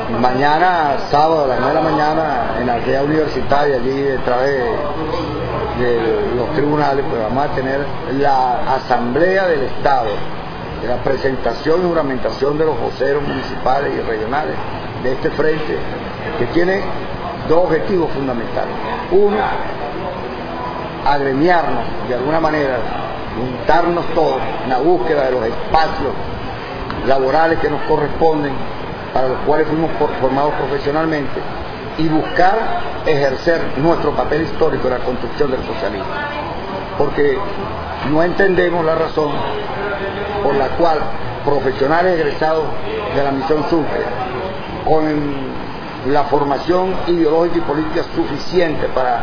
Mañana, sábado a las 9 de la mañana, en la aldea universitaria, allí detrás de los tribunales, pues vamos a tener la Asamblea del Estado, de la presentación y juramentación de los voceros municipales y regionales de este frente, que tiene dos objetivos fundamentales. Uno, agremiarnos de alguna manera, juntarnos todos en la búsqueda de los espacios laborales que nos corresponden, para los cuales fuimos formados profesionalmente, y buscar ejercer nuestro papel histórico en la construcción del socialismo. Porque no entendemos la razón por la cual profesionales egresados de la Misión Sucre, con la formación ideológica y política suficiente para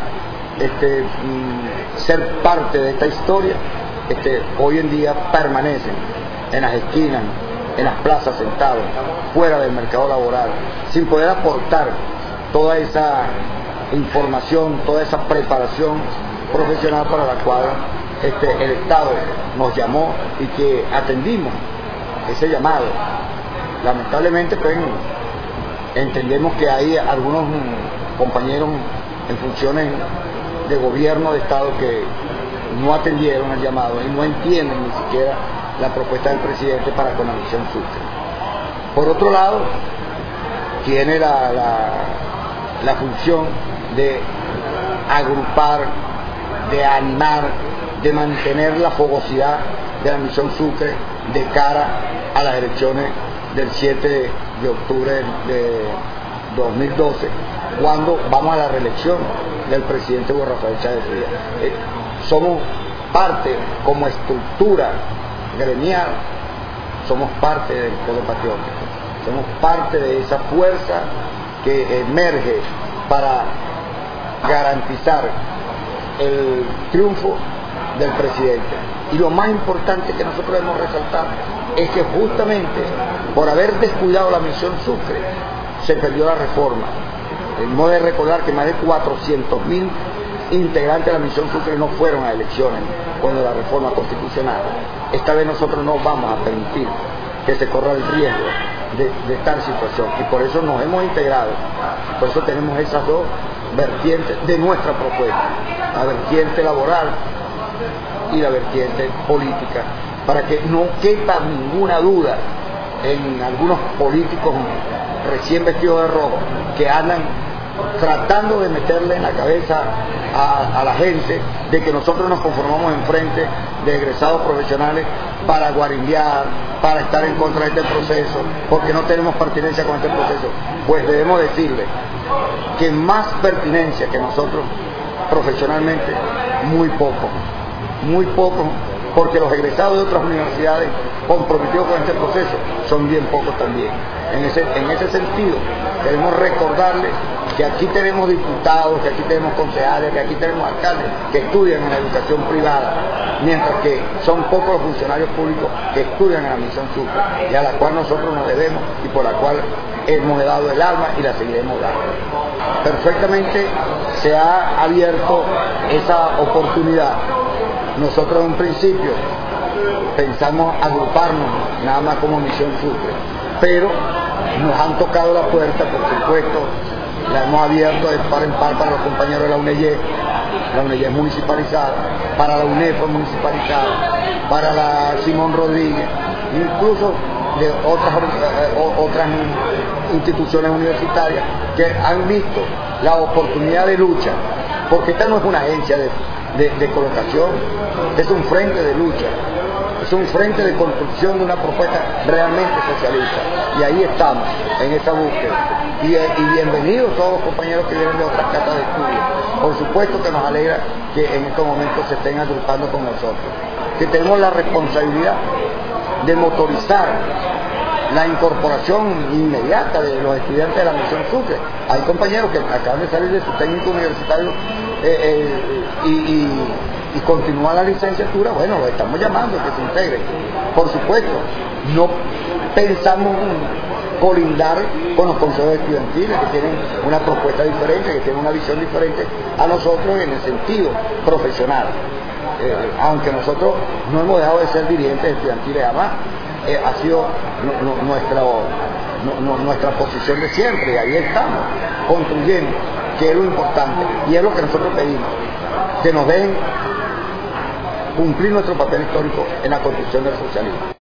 ser parte de esta historia, hoy en día permanecen en las esquinas, en las plazas sentados, fuera del mercado laboral, sin poder aportar toda esa información, toda esa preparación profesional para la cual el Estado nos llamó y que atendimos ese llamado. Lamentablemente, pues, entendemos que hay algunos compañeros en funciones de gobierno de Estado que no atendieron el llamado y no entienden ni siquiera la propuesta del presidente para con la Misión Sucre. Por otro lado, tiene la función de agrupar, de animar, de mantener la fogosidad de la Misión Sucre de cara a las elecciones del 7 de octubre de 2012, cuando vamos a la reelección del presidente Hugo Rafael Chávez Frías. Somos parte, como estructura gremial, somos parte del Polo Patriótico, somos parte de esa fuerza que emerge para garantizar el triunfo del presidente. Y lo más importante que nosotros debemos resaltar es que justamente por haber descuidado la Misión Sucre se perdió la reforma. Hemos de recordar que más de 400.000 integrantes de la Misión Sucre no fueron a elecciones cuando la reforma constitucional. Esta vez nosotros no vamos a permitir que se corra el riesgo de tal situación, y por eso nos hemos integrado, por eso tenemos esas dos vertientes de nuestra propuesta, la vertiente laboral y la vertiente política, para que no quepa ninguna duda en algunos políticos recién vestidos de rojo que andan tratando de meterle en la cabeza a la gente de que nosotros nos conformamos en frente de egresados profesionales para guarimbiar, para estar en contra de este proceso, porque no tenemos pertinencia con este proceso. Pues debemos decirle que más pertinencia que nosotros profesionalmente, muy poco, porque los egresados de otras universidades comprometidos con este proceso son bien pocos también. En ese sentido, queremos recordarles que aquí tenemos diputados, que aquí tenemos concejales, que aquí tenemos alcaldes que estudian en la educación privada, mientras que son pocos los funcionarios públicos que estudian en la Misión Sucre, y a la cual nosotros nos debemos y por la cual hemos dado el alma y la seguiremos dando. Perfectamente se ha abierto esa oportunidad. Nosotros en un principio pensamos agruparnos nada más como Misión Sucre, pero nos han tocado la puerta, por supuesto, la hemos abierto de par en par para los compañeros de la UNEYE. La UNEYE es municipalizada, para la UNEF es municipalizada, para la Simón Rodríguez, incluso de otras instituciones universitarias que han visto la oportunidad de lucha, porque esta no es una agencia de colocación, es un frente de lucha, es un frente de construcción de una propuesta realmente socialista, y ahí estamos, en esa búsqueda. Y bienvenidos todos los compañeros que vienen de otras casas de estudio. Por supuesto que nos alegra que en estos momentos se estén agrupando con nosotros, que tenemos la responsabilidad de motorizar la incorporación inmediata de los estudiantes de la Misión Sucre. Hay compañeros que acaban de salir de su técnico universitario y continúan la licenciatura. Bueno, los estamos llamando a que se integren. Por supuesto, no pensamos colindar con los consejos estudiantiles, que tienen una propuesta diferente, que tienen una visión diferente a nosotros en el sentido profesional. Aunque nosotros no hemos dejado de ser dirigentes estudiantiles jamás, ha sido nuestra posición de siempre, y ahí estamos, construyendo, que es lo importante, y es lo que nosotros pedimos, que nos dejen cumplir nuestro papel histórico en la construcción del socialismo.